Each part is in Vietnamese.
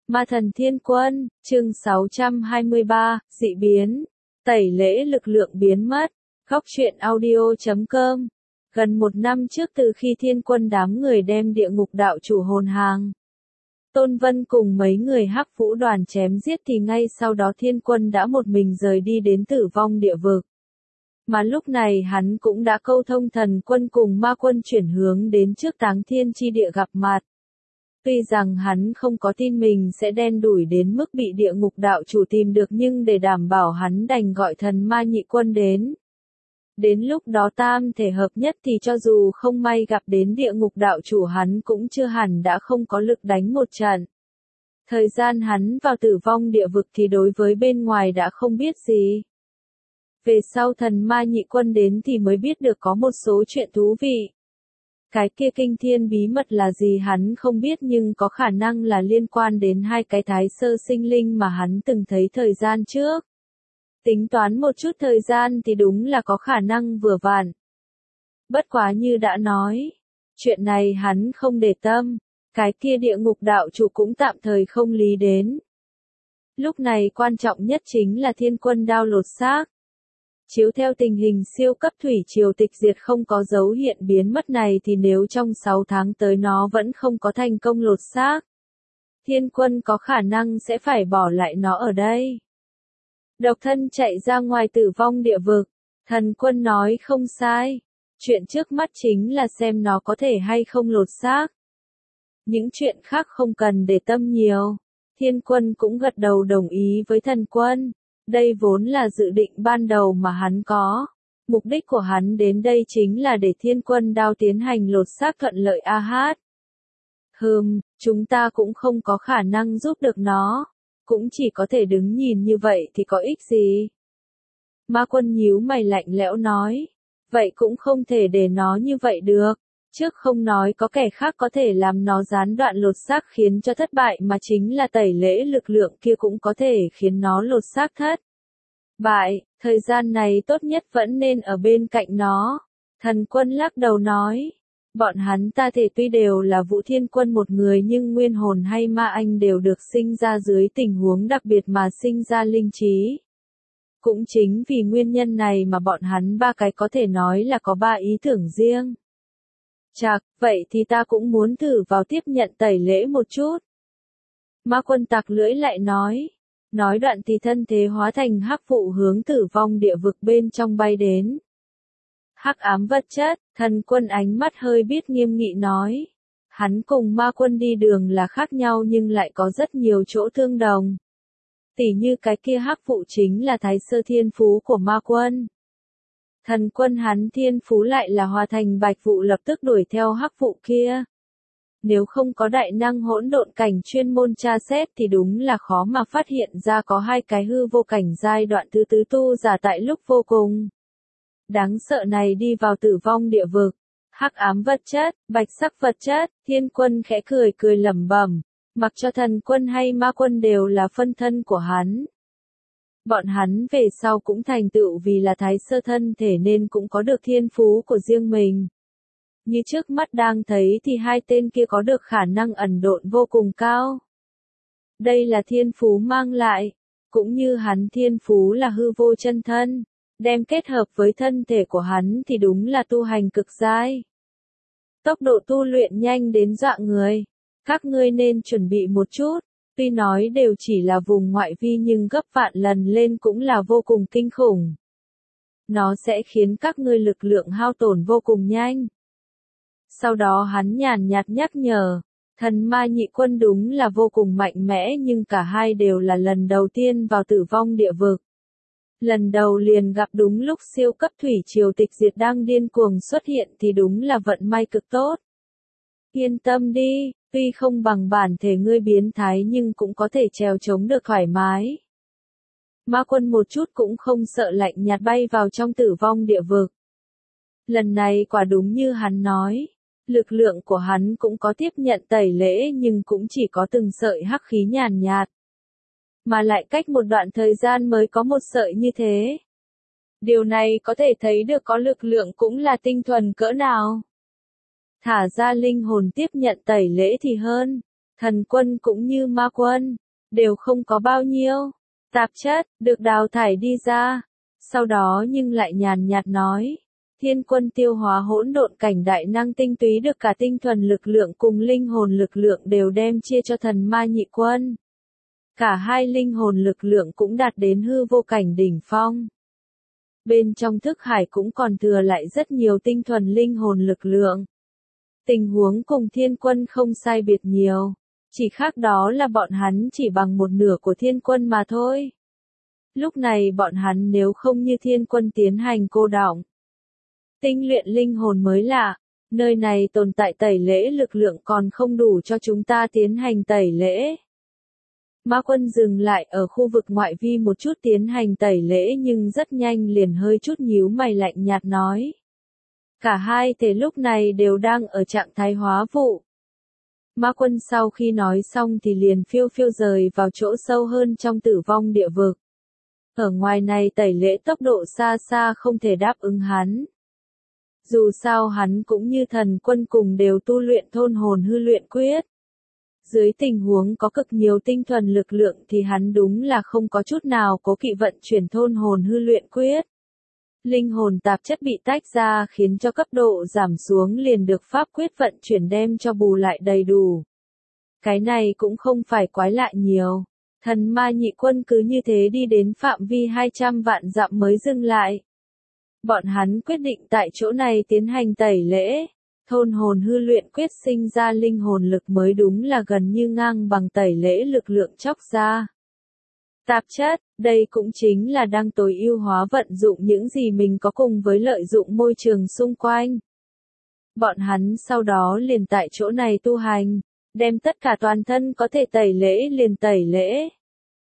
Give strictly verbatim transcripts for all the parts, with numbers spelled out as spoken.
Ma thần thiên quân, chương sáu trăm hai mươi ba, dị biến, tẩy lễ lực lượng biến mất, góc truyện audio chấm com. Gần một năm trước từ khi thiên quân đám người đem địa ngục đạo chủ hồn hàng, Tôn Vân cùng mấy người Hắc Vũ đoàn chém giết thì ngay sau đó thiên quân đã một mình rời đi đến tử vong địa vực. Mà lúc này hắn cũng đã câu thông thần quân cùng ma quân chuyển hướng đến trước táng thiên chi địa gặp mặt. Tuy rằng hắn không có tin mình sẽ đen đủi đến mức bị địa ngục đạo chủ tìm được nhưng để đảm bảo hắn đành gọi thần ma nhị quân đến. Đến lúc đó tam thể hợp nhất thì cho dù không may gặp đến địa ngục đạo chủ hắn cũng chưa hẳn đã không có lực đánh một trận. Thời gian hắn vào tử vong địa vực thì đối với bên ngoài đã không biết gì. Về sau thần ma nhị quân đến thì mới biết được có một số chuyện thú vị. Cái kia kinh thiên bí mật là gì hắn không biết nhưng có khả năng là liên quan đến hai cái thái sơ sinh linh mà hắn từng thấy thời gian trước. Tính toán một chút thời gian thì đúng là có khả năng vừa vặn. Bất quá như đã nói, chuyện này hắn không để tâm, cái kia địa ngục đạo chủ cũng tạm thời không lý đến. Lúc này quan trọng nhất chính là thiên quân đao lột xác. Chiếu theo tình hình siêu cấp thủy triều tịch diệt không có dấu hiện biến mất này thì nếu trong sáu tháng tới nó vẫn không có thành công lột xác, thiên quân có khả năng sẽ phải bỏ lại nó ở đây. Độc thân chạy ra ngoài tử vong địa vực, thần quân nói không sai, chuyện trước mắt chính là xem nó có thể hay không lột xác. Những chuyện khác không cần để tâm nhiều, thiên quân cũng gật đầu đồng ý với thần quân. Đây vốn là dự định ban đầu mà hắn có. Mục đích của hắn đến đây chính là để thiên quân đao tiến hành lột xác thuận lợi a hát. Hừm, chúng ta cũng không có khả năng giúp được nó. Cũng chỉ có thể đứng nhìn như vậy thì có ích gì. Ma quân nhíu mày lạnh lẽo nói. Vậy cũng không thể để nó như vậy được. Trước không nói có kẻ khác có thể làm nó gián đoạn lột xác khiến cho thất bại mà chính là tẩy lễ lực lượng kia cũng có thể khiến nó lột xác thất bại, thời gian này tốt nhất vẫn nên ở bên cạnh nó. Thần quân lắc đầu nói, bọn hắn ta thể tuy đều là Vũ Thiên Quân một người nhưng nguyên hồn hay ma anh đều được sinh ra dưới tình huống đặc biệt mà sinh ra linh trí. Cũng chính vì nguyên nhân này mà bọn hắn ba cái có thể nói là có ba ý tưởng riêng. Chạc, vậy thì ta cũng muốn thử vào tiếp nhận tẩy lễ một chút. Ma quân tặc lưỡi lại nói. Nói đoạn thì thân thế hóa thành hắc vụ hướng tử vong địa vực bên trong bay đến. Hắc ám vật chất, thần quân ánh mắt hơi biết nghiêm nghị nói. Hắn cùng ma quân đi đường là khác nhau nhưng lại có rất nhiều chỗ tương đồng. Tỉ như cái kia hắc vụ chính là thái sơ thiên phú của ma quân. Thần quân hắn thiên phú lại là hòa thành bạch vụ lập tức đuổi theo hắc vụ kia. Nếu không có đại năng hỗn độn cảnh chuyên môn tra xét thì đúng là khó mà phát hiện ra có hai cái hư vô cảnh giai đoạn thứ tứ tu giả tại lúc vô cùng đáng sợ này đi vào tử vong địa vực. Hắc ám vật chất, bạch sắc vật chất, thiên quân khẽ cười cười lẩm bẩm, mặc cho thần quân hay ma quân đều là phân thân của hắn. Bọn hắn về sau cũng thành tựu vì là thái sơ thân thể nên cũng có được thiên phú của riêng mình. Như trước mắt đang thấy thì hai tên kia có được khả năng ẩn độn vô cùng cao. Đây là thiên phú mang lại, cũng như hắn thiên phú là hư vô chân thân, đem kết hợp với thân thể của hắn thì đúng là tu hành cực giai. Tốc độ tu luyện nhanh đến dọa người, các ngươi nên chuẩn bị một chút, tuy nói đều chỉ là vùng ngoại vi nhưng gấp vạn lần lên cũng là vô cùng kinh khủng. Nó sẽ khiến các ngươi lực lượng hao tổn vô cùng nhanh. Sau đó hắn nhàn nhạt nhắc nhở, thần ma nhị quân đúng là vô cùng mạnh mẽ nhưng cả hai đều là lần đầu tiên vào tử vong địa vực. Lần đầu liền gặp đúng lúc siêu cấp thủy triều tịch diệt đang điên cuồng xuất hiện thì đúng là vận may cực tốt. Yên tâm đi, tuy không bằng bản thể ngươi biến thái nhưng cũng có thể trèo chống được thoải mái. Ma quân một chút cũng không sợ lạnh nhạt bay vào trong tử vong địa vực. Lần này quả đúng như hắn nói. Lực lượng của hắn cũng có tiếp nhận tẩy lễ nhưng cũng chỉ có từng sợi hắc khí nhàn nhạt. Mà lại cách một đoạn thời gian mới có một sợi như thế. Điều này có thể thấy được có lực lượng cũng là tinh thuần cỡ nào. Thả ra linh hồn tiếp nhận tẩy lễ thì hơn. thần quân cũng như ma quân, đều không có bao nhiêu tạp chất được đào thải đi ra. Sau đó nhưng lại nhàn nhạt nói, thiên quân tiêu hóa hỗn độn cảnh đại năng tinh túy được cả tinh thuần lực lượng cùng linh hồn lực lượng đều đem chia cho thần ma nhị quân. Cả hai linh hồn lực lượng cũng đạt đến hư vô cảnh đỉnh phong. Bên trong thức hải cũng còn thừa lại rất nhiều tinh thuần linh hồn lực lượng. Tình huống cùng thiên quân không sai biệt nhiều, chỉ khác đó là bọn hắn chỉ bằng một nửa của thiên quân mà thôi. Lúc này bọn hắn nếu không như thiên quân tiến hành cô đọng, tinh luyện linh hồn mới lạ, nơi này tồn tại tẩy lễ lực lượng còn không đủ cho chúng ta tiến hành tẩy lễ. Ma quân dừng lại ở khu vực ngoại vi một chút tiến hành tẩy lễ nhưng rất nhanh liền hơi chút nhíu mày lạnh nhạt nói. Cả hai thể lúc này đều đang ở trạng thái hóa vụ. Ma quân sau khi nói xong thì liền phiêu phiêu rời vào chỗ sâu hơn trong tử vong địa vực. Ở ngoài này tẩy lễ tốc độ xa xa không thể đáp ứng hắn. Dù sao hắn cũng như thần quân cùng đều tu luyện thôn hồn hư luyện quyết. Dưới tình huống có cực nhiều tinh thuần lực lượng thì hắn đúng là không có chút nào cố kỵ vận chuyển thôn hồn hư luyện quyết. Linh hồn tạp chất bị tách ra khiến cho cấp độ giảm xuống liền được pháp quyết vận chuyển đem cho bù lại đầy đủ. Cái này cũng không phải quái lạ nhiều. Thần ma nhị quân cứ như thế đi đến phạm vi hai trăm vạn dặm mới dừng lại. Bọn hắn quyết định tại chỗ này tiến hành tẩy lễ. Thôn hồn hư luyện quyết sinh ra linh hồn lực mới đúng là gần như ngang bằng tẩy lễ lực lượng chóc ra. Tạp chất, đây cũng chính là đang tối ưu hóa vận dụng những gì mình có cùng với lợi dụng môi trường xung quanh. Bọn hắn sau đó liền tại chỗ này tu hành, đem tất cả toàn thân có thể tẩy lễ liền tẩy lễ.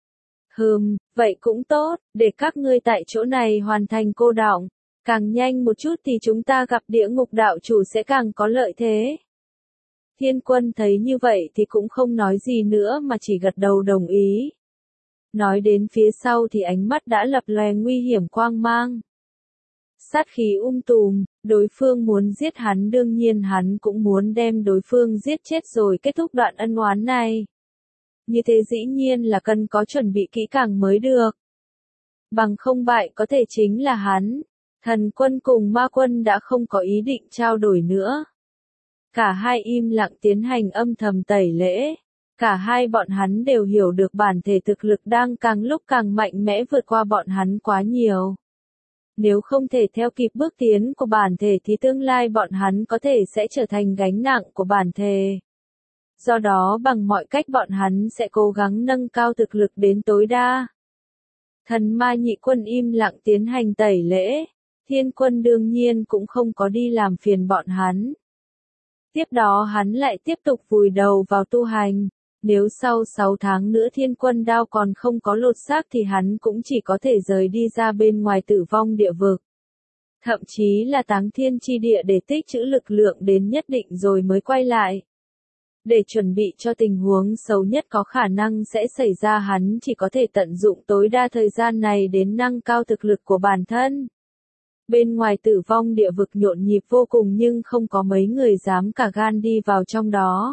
Hừm, vậy cũng tốt, để các ngươi tại chỗ này hoàn thành cô đọng. Càng nhanh một chút thì chúng ta gặp địa ngục đạo chủ sẽ càng có lợi thế. Thiên quân thấy như vậy thì cũng không nói gì nữa mà chỉ gật đầu đồng ý. Nói đến phía sau thì ánh mắt đã lập lòe nguy hiểm quang mang. Sát khí um tùm, đối phương muốn giết hắn đương nhiên hắn cũng muốn đem đối phương giết chết rồi kết thúc đoạn ân oán này. Như thế dĩ nhiên là cần có chuẩn bị kỹ càng mới được. Bằng không bại có thể chính là hắn. Thần quân cùng ma quân đã không có ý định trao đổi nữa. Cả hai im lặng tiến hành âm thầm tẩy lễ. Cả hai bọn hắn đều hiểu được bản thể thực lực đang càng lúc càng mạnh mẽ vượt qua bọn hắn quá nhiều. Nếu không thể theo kịp bước tiến của bản thể thì tương lai bọn hắn có thể sẽ trở thành gánh nặng của bản thể. Do đó bằng mọi cách bọn hắn sẽ cố gắng nâng cao thực lực đến tối đa. Thần ma nhị quân im lặng tiến hành tẩy lễ. Thiên quân đương nhiên cũng không có đi làm phiền bọn hắn. Tiếp đó hắn lại tiếp tục vùi đầu vào tu hành. Nếu sau sáu tháng nữa thiên quân đao còn không có lột xác thì hắn cũng chỉ có thể rời đi ra bên ngoài tử vong địa vực. Thậm chí là táng thiên chi địa để tích trữ lực lượng đến nhất định rồi mới quay lại. Để chuẩn bị cho tình huống xấu nhất có khả năng sẽ xảy ra hắn chỉ có thể tận dụng tối đa thời gian này đến nâng cao thực lực của bản thân. Bên ngoài tử vong địa vực nhộn nhịp vô cùng nhưng không có mấy người dám cả gan đi vào trong đó.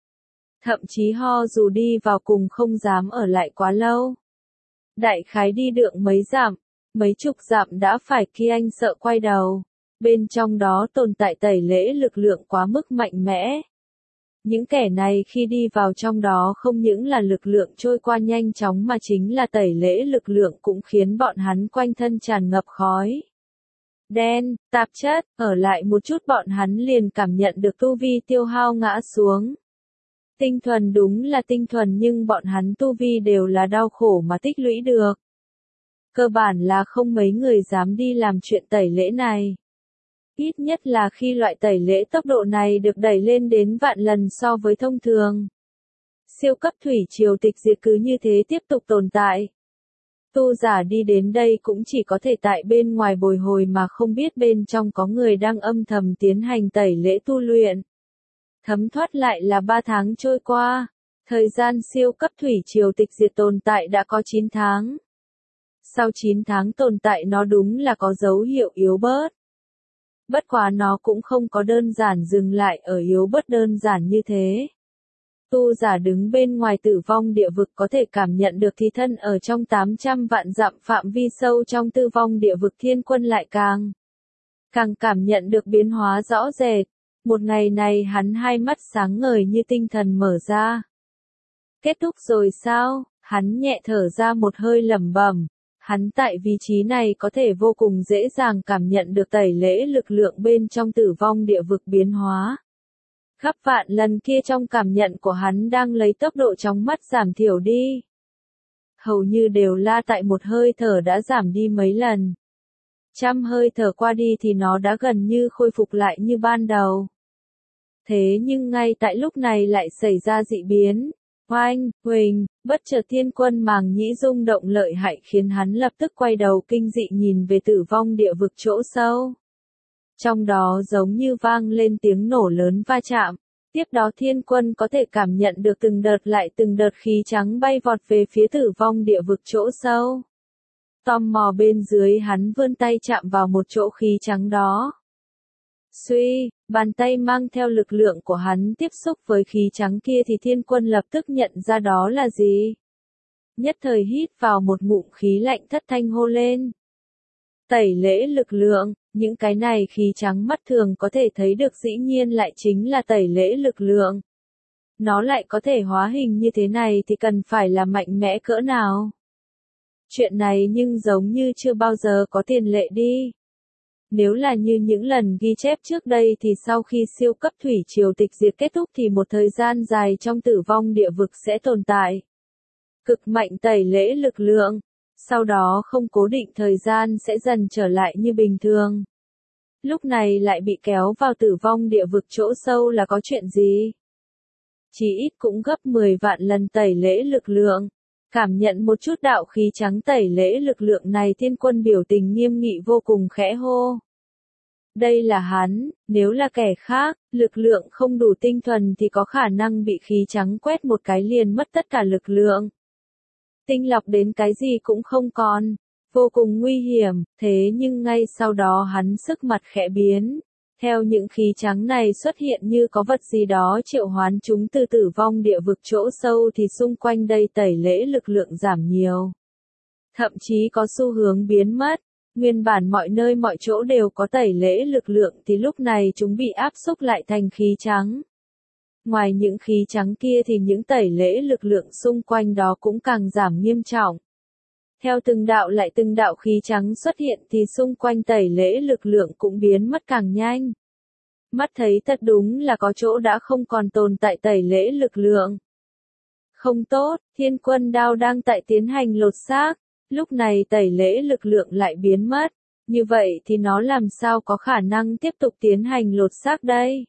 Thậm chí ho dù đi vào cùng không dám ở lại quá lâu. Đại khái đi được mấy dặm, mấy chục dặm đã phải khi anh sợ quay đầu. Bên trong đó tồn tại tẩy lễ lực lượng quá mức mạnh mẽ. Những kẻ này khi đi vào trong đó không những là lực lượng trôi qua nhanh chóng mà chính là tẩy lễ lực lượng cũng khiến bọn hắn quanh thân tràn ngập khói đen, tạp chất, ở lại một chút bọn hắn liền cảm nhận được tu vi tiêu hao ngã xuống. Tinh thuần đúng là tinh thuần nhưng bọn hắn tu vi đều là đau khổ mà tích lũy được. Cơ bản là không mấy người dám đi làm chuyện tẩy lễ này. Ít nhất là khi loại tẩy lễ tốc độ này được đẩy lên đến vạn lần so với thông thường. Siêu cấp thủy triều tịch diệt cứ như thế tiếp tục tồn tại. Tu giả đi đến đây cũng chỉ có thể tại bên ngoài bồi hồi mà không biết bên trong có người đang âm thầm tiến hành tẩy lễ tu luyện. Thấm thoát lại là ba tháng trôi qua, thời gian siêu cấp thủy triều tịch diệt tồn tại đã có chín tháng. Sau chín tháng tồn tại nó đúng là có dấu hiệu yếu bớt. Bất quá nó cũng không có đơn giản dừng lại ở yếu bớt đơn giản như thế. tu giả đứng bên ngoài tử vong địa vực có thể cảm nhận được thì thân ở trong tám trăm vạn dặm phạm vi sâu trong tư vong địa vực thiên quân lại càng. Càng cảm nhận được biến hóa rõ rệt. Một ngày này hắn hai mắt sáng ngời như tinh thần mở ra. Kết thúc rồi sao? Hắn nhẹ thở ra một hơi lẩm bẩm. Hắn tại vị trí này có thể vô cùng dễ dàng cảm nhận được tẩy lễ lực lượng bên trong tử vong địa vực biến hóa. Gấp vạn lần kia trong cảm nhận của hắn đang lấy tốc độ chóng mắt giảm thiểu đi. Hầu như đều là tại một hơi thở đã giảm đi mấy lần. Trăm hơi thở qua đi thì nó đã gần như khôi phục lại như ban đầu. Thế nhưng ngay tại lúc này lại xảy ra dị biến. Oanh, huỳnh, bất chợt thiên quân màng nhĩ rung động lợi hại khiến hắn lập tức quay đầu kinh dị nhìn về tử vong địa vực chỗ sâu. Trong đó giống như vang lên tiếng nổ lớn va chạm. Tiếp đó thiên quân có thể cảm nhận được từng đợt lại từng đợt khí trắng bay vọt về phía tử vong địa vực chỗ sâu. Tò mò bên dưới hắn vươn tay chạm vào một chỗ khí trắng đó. Suy, bàn tay mang theo lực lượng của hắn tiếp xúc với khí trắng kia thì thiên quân lập tức nhận ra đó là gì. Nhất thời hít vào một ngụm khí lạnh thất thanh hô lên. Tẩy lễ lực lượng, những cái này khí trắng mắt thường có thể thấy được dĩ nhiên lại chính là tẩy lễ lực lượng. Nó lại có thể hóa hình như thế này thì cần phải là mạnh mẽ cỡ nào. Chuyện này nhưng giống như chưa bao giờ có tiền lệ đi. Nếu là như những lần ghi chép trước đây thì sau khi siêu cấp thủy triều tịch diệt kết thúc thì một thời gian dài trong tử vong địa vực sẽ tồn tại. Cực mạnh tẩy lễ lực lượng, sau đó không cố định thời gian sẽ dần trở lại như bình thường. Lúc này lại bị kéo vào tử vong địa vực chỗ sâu là có chuyện gì? Chỉ ít cũng gấp mười vạn lần tẩy lễ lực lượng. Cảm nhận một chút đạo khí trắng tẩy lễ lực lượng này thiên quân biểu tình nghiêm nghị vô cùng khẽ hô. Đây là hắn, nếu là kẻ khác, lực lượng không đủ tinh thuần thì có khả năng bị khí trắng quét một cái liền mất tất cả lực lượng. Tinh lọc đến cái gì cũng không còn, vô cùng nguy hiểm, thế nhưng ngay sau đó hắn sức mặt khẽ biến. Theo những khí trắng này xuất hiện như có vật gì đó triệu hoán chúng từ tử vong địa vực chỗ sâu thì xung quanh đây tẩy lễ lực lượng giảm nhiều. Thậm chí có xu hướng biến mất, nguyên bản mọi nơi mọi chỗ đều có tẩy lễ lực lượng thì lúc này chúng bị áp xúc lại thành khí trắng. Ngoài những khí trắng kia thì những tẩy lễ lực lượng xung quanh đó cũng càng giảm nghiêm trọng. Theo từng đạo lại từng đạo khí trắng xuất hiện thì xung quanh tẩy lễ lực lượng cũng biến mất càng nhanh. Mắt thấy thật đúng là có chỗ đã không còn tồn tại tẩy lễ lực lượng. Không tốt, thiên quân đao đang tại tiến hành lột xác, lúc này tẩy lễ lực lượng lại biến mất. Như vậy thì nó làm sao có khả năng tiếp tục tiến hành lột xác đây?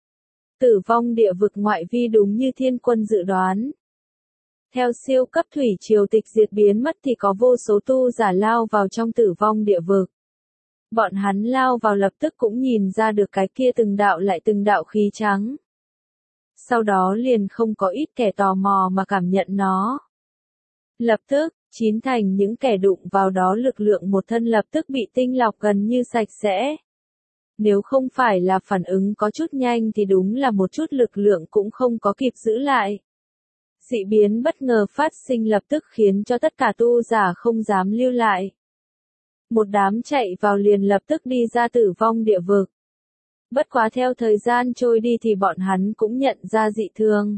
Tử vong địa vực ngoại vi đúng như thiên quân dự đoán. Theo siêu cấp thủy triều tịch diệt biến mất thì có vô số tu giả lao vào trong tử vong địa vực. Bọn hắn lao vào lập tức cũng nhìn ra được cái kia từng đạo lại từng đạo khí trắng. Sau đó liền không có ít kẻ tò mò mà cảm nhận nó. Lập tức, chín thành những kẻ đụng vào đó lực lượng một thân lập tức bị tinh lọc gần như sạch sẽ. Nếu không phải là phản ứng có chút nhanh thì đúng là một chút lực lượng cũng không có kịp giữ lại. Dị biến bất ngờ phát sinh lập tức khiến cho tất cả tu giả không dám lưu lại. Một đám chạy vào liền lập tức đi ra tử vong địa vực. Bất quá theo thời gian trôi đi thì bọn hắn cũng nhận ra dị thường.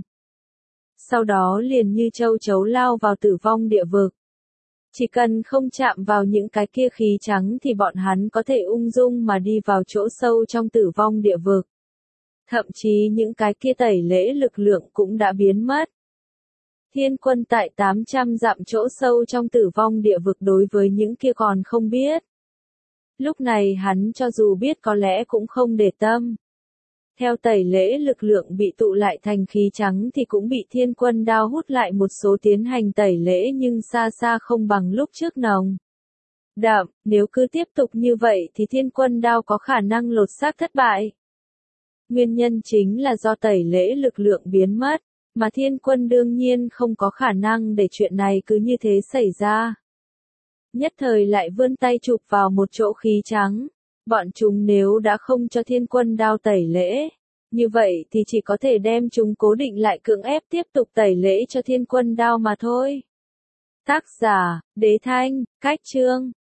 Sau đó liền như châu chấu lao vào tử vong địa vực. Chỉ cần không chạm vào những cái kia khí trắng thì bọn hắn có thể ung dung mà đi vào chỗ sâu trong tử vong địa vực. Thậm chí những cái kia tẩy lễ lực lượng cũng đã biến mất. Thiên quân tại tám trăm dặm chỗ sâu trong tử vong địa vực đối với những kia còn không biết. Lúc này hắn cho dù biết có lẽ cũng không để tâm. Theo tẩy lễ lực lượng bị tụ lại thành khí trắng thì cũng bị thiên quân đao hút lại một số tiến hành tẩy lễ nhưng xa xa không bằng lúc trước nồng. Đậm, nếu cứ tiếp tục như vậy thì thiên quân đao có khả năng lột xác thất bại. Nguyên nhân chính là do tẩy lễ lực lượng biến mất, mà thiên quân đương nhiên không có khả năng để chuyện này cứ như thế xảy ra. Nhất thời lại vươn tay chụp vào một chỗ khí trắng. Bọn chúng nếu đã không cho thiên quân đao tẩy lễ, Như vậy thì chỉ có thể đem chúng cố định lại cưỡng ép tiếp tục tẩy lễ cho Thiên Quân Đao mà thôi. Tác giả, Đế Thanh, Cách Chương